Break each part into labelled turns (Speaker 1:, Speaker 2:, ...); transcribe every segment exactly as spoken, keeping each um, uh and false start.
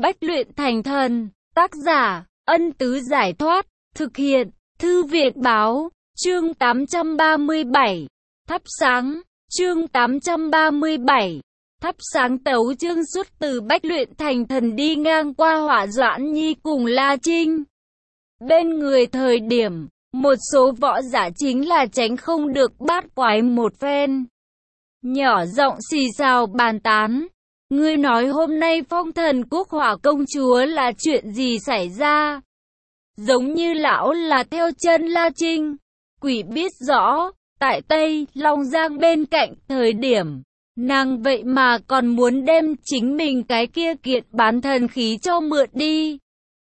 Speaker 1: Bách luyện thành thần. Tác giả, Ân Tứ Giải Thoát. Thực hiện, Thư Viện Báo. Chương tám trăm ba mươi bảy. Thắp sáng. Chương tám trăm ba mươi bảy. Thắp sáng. Tấu chương xuất từ Bách luyện thành thần đi ngang qua Hỏa Doãn Nhi cùng La Trinh. Bên người thời điểm, một số võ giả chính là tránh không được bát quái một phen. Nhỏ giọng xì xào bàn tán. Ngươi nói hôm nay phong thần quốc hỏa công chúa là chuyện gì xảy ra? Giống như lão là theo chân La Trinh. Quỷ biết rõ, tại Tây Long Giang bên cạnh thời điểm, nàng vậy mà còn muốn đem chính mình cái kia kiện bán thần khí cho mượn đi.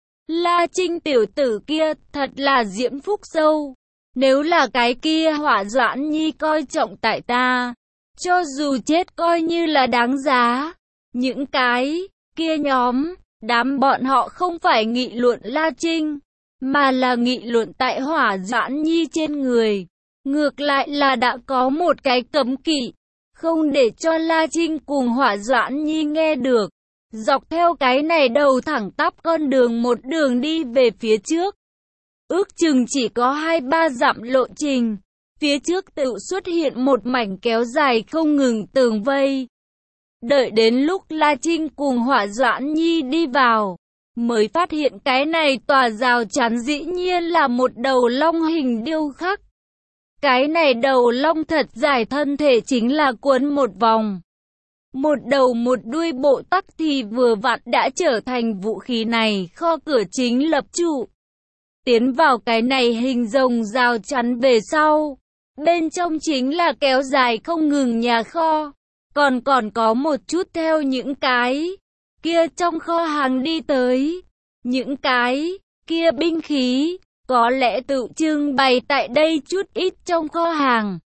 Speaker 1: La Trinh tiểu tử kia thật là diễm phúc sâu. Nếu là cái kia Hỏa Doãn Nhi coi trọng tại ta, cho dù chết coi như là đáng giá. Những cái kia nhóm, đám bọn họ không phải nghị luận La Trinh, mà là nghị luận tại Hỏa Doãn Nhi trên người. Ngược lại là đã có một cái cấm kỵ, không để cho La Trinh cùng Hỏa Doãn Nhi nghe được. Dọc theo cái này đầu thẳng tắp con đường một đường đi về phía trước. Ước chừng chỉ có hai ba dặm lộ trình. Phía trước tự xuất hiện một mảnh kéo dài không ngừng tường vây. Đợi đến lúc La Trinh cùng Hỏa Doãn Nhi đi vào, mới phát hiện cái này tòa rào chắn dĩ nhiên là một đầu long hình điêu khắc. Cái này đầu long thật dài, thân thể chính là quấn một vòng. Một đầu một đuôi bộ tắc thì vừa vặn đã trở thành vũ khí này kho cửa chính lập trụ. Tiến vào cái này hình rồng rào chắn về sau, bên trong chính là kéo dài không ngừng nhà kho. Còn còn có một chút theo những cái kia trong kho hàng đi tới. Những cái kia binh khí, có lẽ tự trưng bày tại đây chút ít trong kho hàng.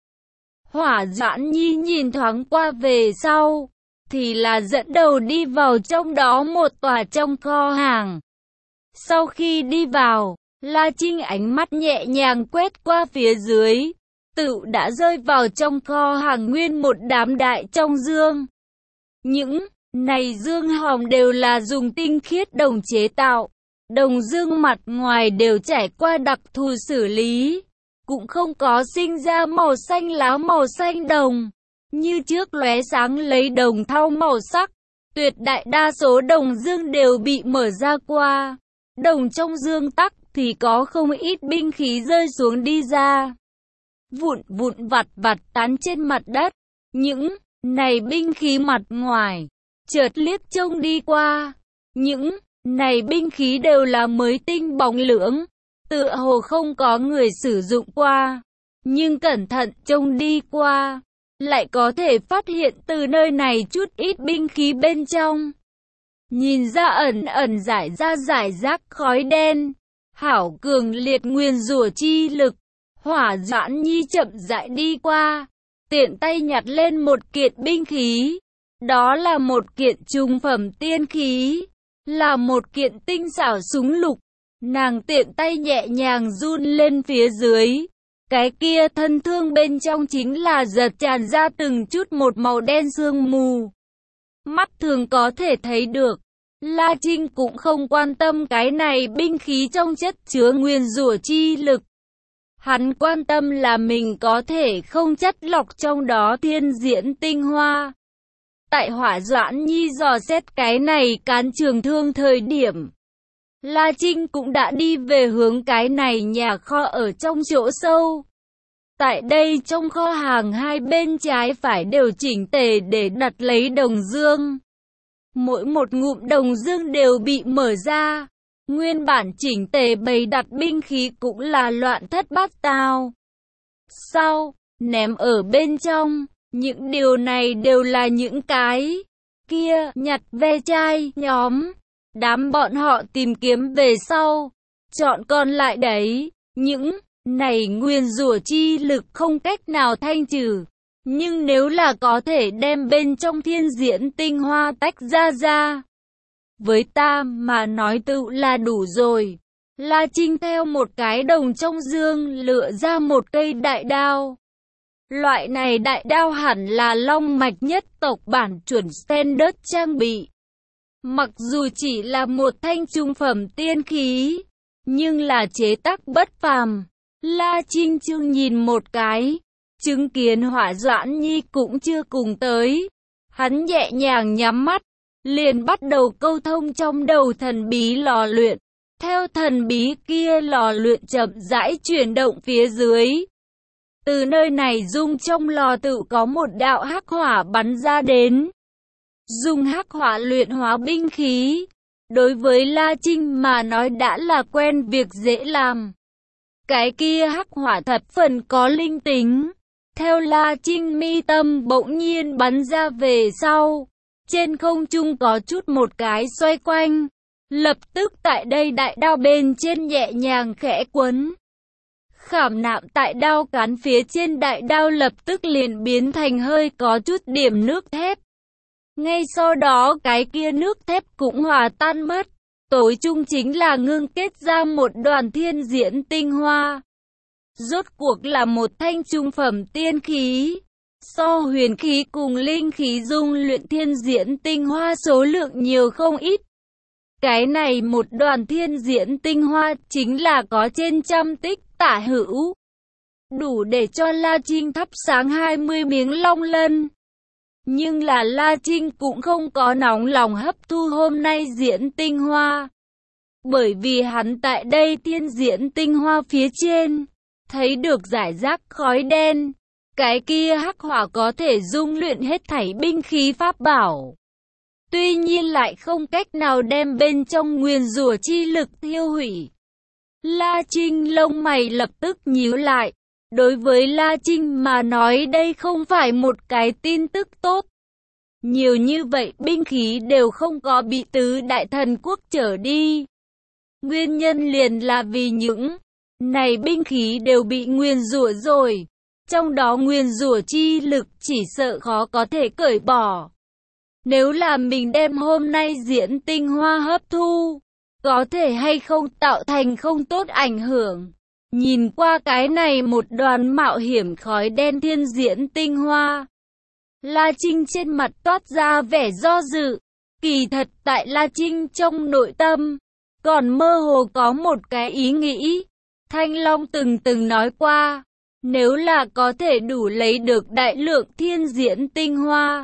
Speaker 1: Hỏa Doãn Nhi nhìn thoáng qua về sau, thì là dẫn đầu đi vào trong đó một tòa trong kho hàng. Sau khi đi vào, La Trinh ánh mắt nhẹ nhàng quét qua phía dưới, tự đã rơi vào trong kho hàng nguyên một đám đại trong dương. Những này dương hòm đều là dùng tinh khiết đồng chế tạo, đồng dương mặt ngoài đều trải qua đặc thù xử lý, cũng không có sinh ra màu xanh lá màu xanh đồng. Như trước lóe sáng lấy đồng thau màu sắc, tuyệt đại đa số đồng dương đều bị mở ra qua. Đồng trong dương tắc thì có không ít binh khí rơi xuống đi ra. Vụn vụn vặt vặt tán trên mặt đất. Những này binh khí mặt ngoài, chợt liếc trông đi qua. Những này binh khí đều là mới tinh bóng lưỡng, tựa hồ không có người sử dụng qua. Nhưng cẩn thận trông đi qua, lại có thể phát hiện từ nơi này chút ít binh khí bên trong. Nhìn ra ẩn ẩn giải ra giải rác khói đen, hảo cường liệt nguyên rủa chi lực. Hỏa Doãn Nhi chậm rãi đi qua, tiện tay nhặt lên một kiện binh khí. Đó là một kiện trung phẩm tiên khí, là một kiện tinh xảo súng lục. Nàng tiện tay nhẹ nhàng run lên phía dưới. Cái kia thân thương bên trong chính là giật tràn ra từng chút một màu đen sương mù. Mắt thường có thể thấy được, La Trinh cũng không quan tâm cái này binh khí trong chất chứa nguyên rủa chi lực. Hắn quan tâm là mình có thể không chất lọc trong đó thiên diễn tinh hoa. Tại Hỏa Doãn Nhi dò xét cái này cán trường thương thời điểm, La Trinh cũng đã đi về hướng cái này nhà kho ở trong chỗ sâu. Tại đây trong kho hàng hai bên trái phải đều chỉnh tề để đặt lấy đồng dương. Mỗi một ngụm đồng dương đều bị mở ra. Nguyên bản chỉnh tề bày đặt binh khí cũng là loạn thất bát tao. Sau, ném ở bên trong, những điều này đều là những cái kia nhặt ve chai nhóm. Đám bọn họ tìm kiếm về sau, chọn còn lại đấy. Những này nguyên rủa chi lực không cách nào thanh trừ. Nhưng nếu là có thể đem bên trong thiên diễn tinh hoa tách ra ra, với ta mà nói tự là đủ rồi. La Trinh theo một cái đồng trong dương lựa ra một cây đại đao. Loại này đại đao hẳn là long mạch nhất tộc bản chuẩn standard trang bị. Mặc dù chỉ là một thanh trung phẩm tiên khí, nhưng là chế tác bất phàm. La Trinh Chương nhìn một cái, chứng kiến Hỏa Doãn Nhi cũng chưa cùng tới. Hắn nhẹ nhàng nhắm mắt, liền bắt đầu câu thông trong đầu thần bí lò luyện. Theo thần bí kia lò luyện chậm rãi chuyển động phía dưới. Từ nơi này dung trong lò tự có một đạo hắc hỏa bắn ra đến. Dùng hắc hỏa luyện hóa binh khí, đối với La Trinh mà nói đã là quen việc dễ làm. Cái kia hắc hỏa thập phần có linh tính. Theo La Trinh mi tâm bỗng nhiên bắn ra về sau. Trên không trung có chút một cái xoay quanh. Lập tức tại đây đại đao bên trên nhẹ nhàng khẽ quấn. Khảm nạm tại đao cán phía trên đại đao lập tức liền biến thành hơi có chút điểm nước thép. Ngay sau đó cái kia nước thép cũng hòa tan mất. Tối trung chính là ngưng kết ra một đoàn thiên diễn tinh hoa. Rốt cuộc là một thanh trung phẩm tiên khí. So huyền khí cùng linh khí dung luyện thiên diễn tinh hoa số lượng nhiều không ít. Cái này một đoàn thiên diễn tinh hoa chính là có trên trăm tích tả hữu. Đủ để cho La Trinh thắp sáng hai mươi miếng long lân. Nhưng là La Trinh cũng không có nóng lòng hấp thu hôm nay diễn tinh hoa. Bởi vì hắn tại đây thiên diễn tinh hoa phía trên, thấy được rải rác khói đen. Cái kia hắc hỏa có thể dung luyện hết thảy binh khí pháp bảo. Tuy nhiên lại không cách nào đem bên trong nguyền rủa chi lực tiêu hủy. La Trinh lông mày lập tức nhíu lại. Đối với La Trinh mà nói đây không phải một cái tin tức tốt. Nhiều như vậy binh khí đều không có bị tứ đại thần quốc trở đi. Nguyên nhân liền là vì những này binh khí đều bị nguyền rủa rồi. Trong đó nguyền rủa chi lực chỉ sợ khó có thể cởi bỏ. Nếu là mình đem hôm nay diễn tinh hoa hấp thu, có thể hay không tạo thành không tốt ảnh hưởng. Nhìn qua cái này một đoàn mạo hiểm khói đen thiên diễn tinh hoa. La Trinh trên mặt toát ra vẻ do dự. Kỳ thật tại La Trinh trong nội tâm, còn mơ hồ có một cái ý nghĩ. Thanh Long từng từng nói qua, nếu là có thể đủ lấy được đại lượng thiên diễn tinh hoa,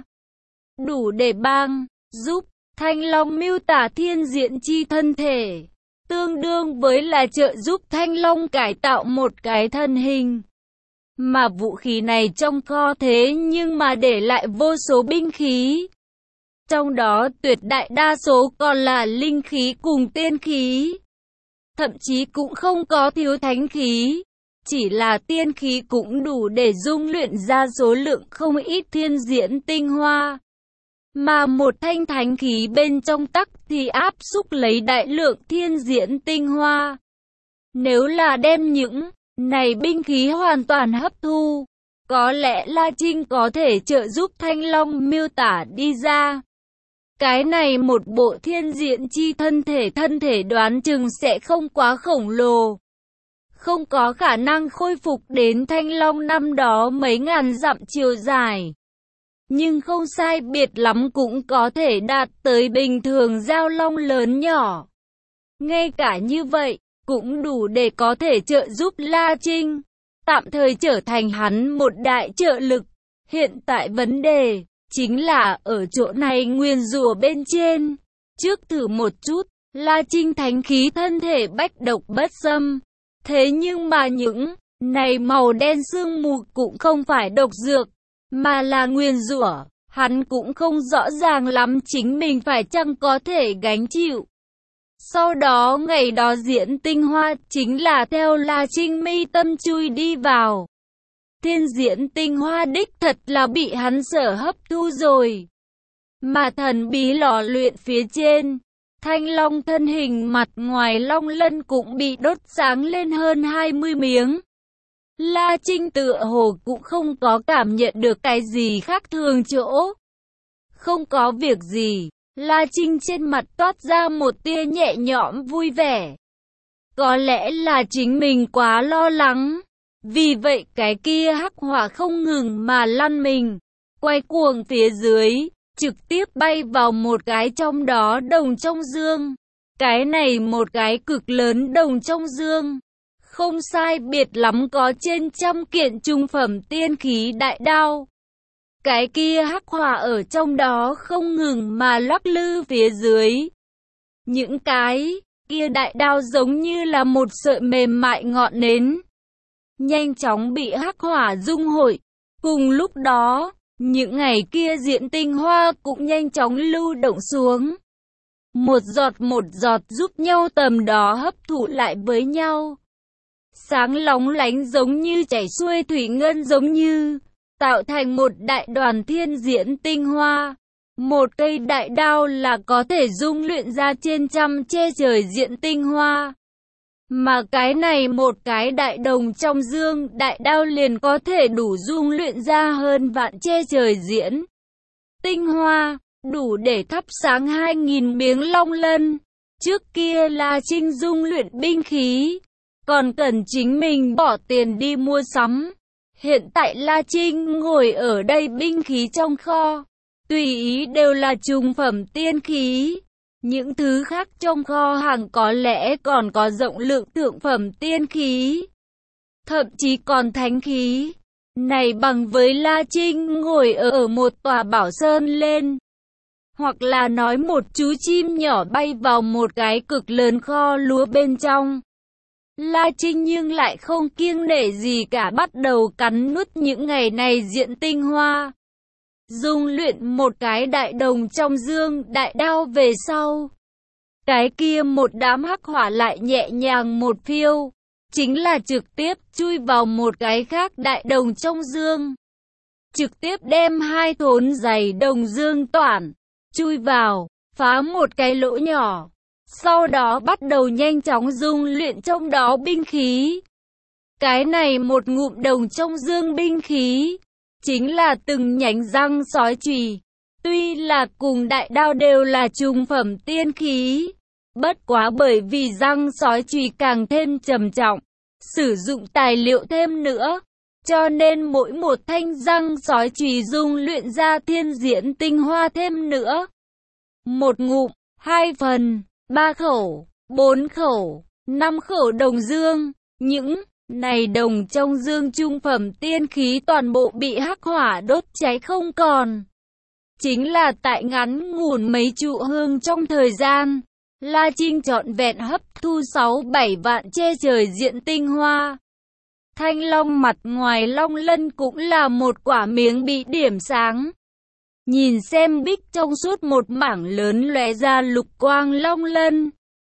Speaker 1: đủ để bang, giúp Thanh Long miêu tả thiên diễn chi thân thể, tương đương với là trợ giúp Thanh Long cải tạo một cái thân hình. Mà vũ khí này trong kho thế nhưng mà để lại vô số binh khí. Trong đó tuyệt đại đa số còn là linh khí cùng tiên khí. Thậm chí cũng không có thiếu thánh khí. Chỉ là tiên khí cũng đủ để dung luyện ra số lượng không ít thiên diễn tinh hoa. Mà một thanh thánh khí bên trong tắc thì áp xúc lấy đại lượng thiên diễn tinh hoa. Nếu là đem những này binh khí hoàn toàn hấp thu, có lẽ La Trinh có thể trợ giúp Thanh Long miêu tả đi ra. Cái này một bộ thiên diễn chi thân thể thân thể đoán chừng sẽ không quá khổng lồ. Không có khả năng khôi phục đến Thanh Long năm đó mấy ngàn dặm chiều dài. Nhưng không sai biệt lắm cũng có thể đạt tới bình thường giao long lớn nhỏ. Ngay cả như vậy, cũng đủ để có thể trợ giúp La Trinh, tạm thời trở thành hắn một đại trợ lực. Hiện tại vấn đề, chính là ở chỗ này nguyền rủa bên trên. Trước thử một chút, La Trinh thánh khí thân thể bách độc bất xâm. Thế nhưng mà những này màu đen sương mù cũng không phải độc dược, mà là nguyền rủa. Hắn cũng không rõ ràng lắm chính mình phải chăng có thể gánh chịu. Sau đó ngày đó diễn tinh hoa chính là theo La Trinh mi tâm chui đi vào. Thiên diễn tinh hoa đích thật là bị hắn sở hấp thu rồi. Mà thần bí lò luyện phía trên, Thanh Long thân hình mặt ngoài long lân cũng bị đốt sáng lên hơn hai mươi miếng. La Trinh tựa hồ cũng không có cảm nhận được cái gì khác thường chỗ. Không có việc gì, La Trinh trên mặt toát ra một tia nhẹ nhõm vui vẻ. Có lẽ là chính mình quá lo lắng. Vì vậy cái kia hắc hỏa không ngừng mà lăn mình, quay cuồng phía dưới, trực tiếp bay vào một cái trong đó đồng trong dương. Cái này một cái cực lớn đồng trong dương. Không sai biệt lắm có trên trăm kiện trung phẩm tiên khí đại đao. Cái kia hắc hỏa ở trong đó không ngừng mà lắc lư phía dưới. Những cái kia đại đao giống như là một sợi mềm mại ngọn nến, nhanh chóng bị hắc hỏa dung hội. Cùng lúc đó, những ngày kia diện tinh hoa cũng nhanh chóng lưu động xuống. Một giọt một giọt giúp nhau tầm đó hấp thụ lại với nhau. Sáng lóng lánh giống như chảy xuôi thủy ngân giống như, tạo thành một đại đoàn thiên diễn tinh hoa. Một cây đại đao là có thể dung luyện ra trên trăm che trời diện tinh hoa. Mà cái này một cái đại đồng trong dương đại đao liền có thể đủ dung luyện ra hơn vạn che trời diễn tinh hoa, đủ để thắp sáng hai nghìn miếng long lân. Trước kia La Trinh dung luyện binh khí, còn cần chính mình bỏ tiền đi mua sắm. Hiện tại La Trinh ngồi ở đây binh khí trong kho, tùy ý đều là trung phẩm tiên khí. Những thứ khác trong kho hàng có lẽ còn có rộng lượng thượng phẩm tiên khí, thậm chí còn thánh khí. Này bằng với La Trinh ngồi ở một tòa bảo sơn lên, hoặc là nói một chú chim nhỏ bay vào một cái cực lớn kho lúa bên trong. La Trinh nhưng lại không kiêng nể gì cả, bắt đầu cắn nuốt những ngày này diện tinh hoa. Dung luyện một cái đại đồng trong dương đại đao về sau, cái kia một đám hắc hỏa lại nhẹ nhàng một phiêu, chính là trực tiếp chui vào một cái khác đại đồng trong dương. Trực tiếp đem hai thốn dày đồng dương toản, chui vào, phá một cái lỗ nhỏ. Sau đó bắt đầu nhanh chóng dung luyện trong đó binh khí. Cái này một ngụm đồng trong dương binh khí, chính là từng nhánh răng sói chùy. Tuy là cùng đại đao đều là trung phẩm tiên khí, bất quá bởi vì răng sói chùy càng thêm trầm trọng, sử dụng tài liệu thêm nữa, cho nên mỗi một thanh răng sói chùy dung luyện ra thiên diễn tinh hoa thêm nữa. Một ngụm, hai phần, ba khẩu, bốn khẩu, năm khẩu đồng dương, những này đồng trong dương trung phẩm tiên khí toàn bộ bị hắc hỏa đốt cháy không còn. Chính là tại ngắn ngủn mấy trụ hương trong thời gian, La Trinh trọn vẹn hấp thu sáu bảy vạn che trời diện tinh hoa. Thanh long mặt ngoài long lân cũng là một quả miếng bị điểm sáng. Nhìn xem bích trong suốt một mảng lớn lóe ra lục quang long lân,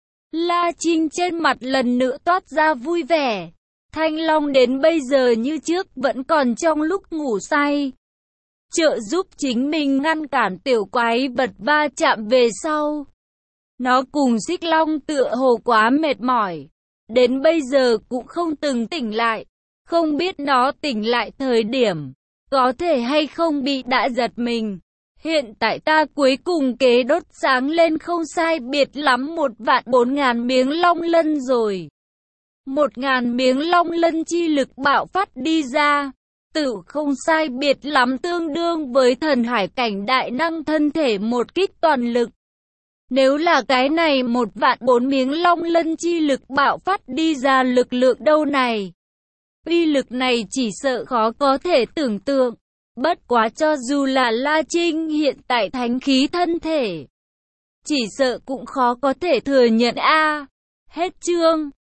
Speaker 1: La Trinh trên mặt lần nữa toát ra vui vẻ. Thanh long đến bây giờ như trước vẫn còn trong lúc ngủ say, trợ giúp chính mình ngăn cản tiểu quái vật va chạm về sau. Nó cùng xích long tựa hồ quá mệt mỏi, đến bây giờ cũng không từng tỉnh lại. Không biết nó tỉnh lại thời điểm, có thể hay không bị đã giật mình. Hiện tại ta cuối cùng kế đốt sáng lên không sai biệt lắm một vạn bốn ngàn miếng long lân rồi. Một ngàn miếng long lân chi lực bạo phát đi ra, tự không sai biệt lắm tương đương với thần hải cảnh đại năng thân thể một kích toàn lực. Nếu là cái này một vạn bốn miếng long lân chi lực bạo phát đi ra lực lượng đâu này, uy lực này chỉ sợ khó có thể tưởng tượng. Bất quá cho dù là La Trinh hiện tại thánh khí thân thể, chỉ sợ cũng khó có thể thừa nhận a. À, hết chương.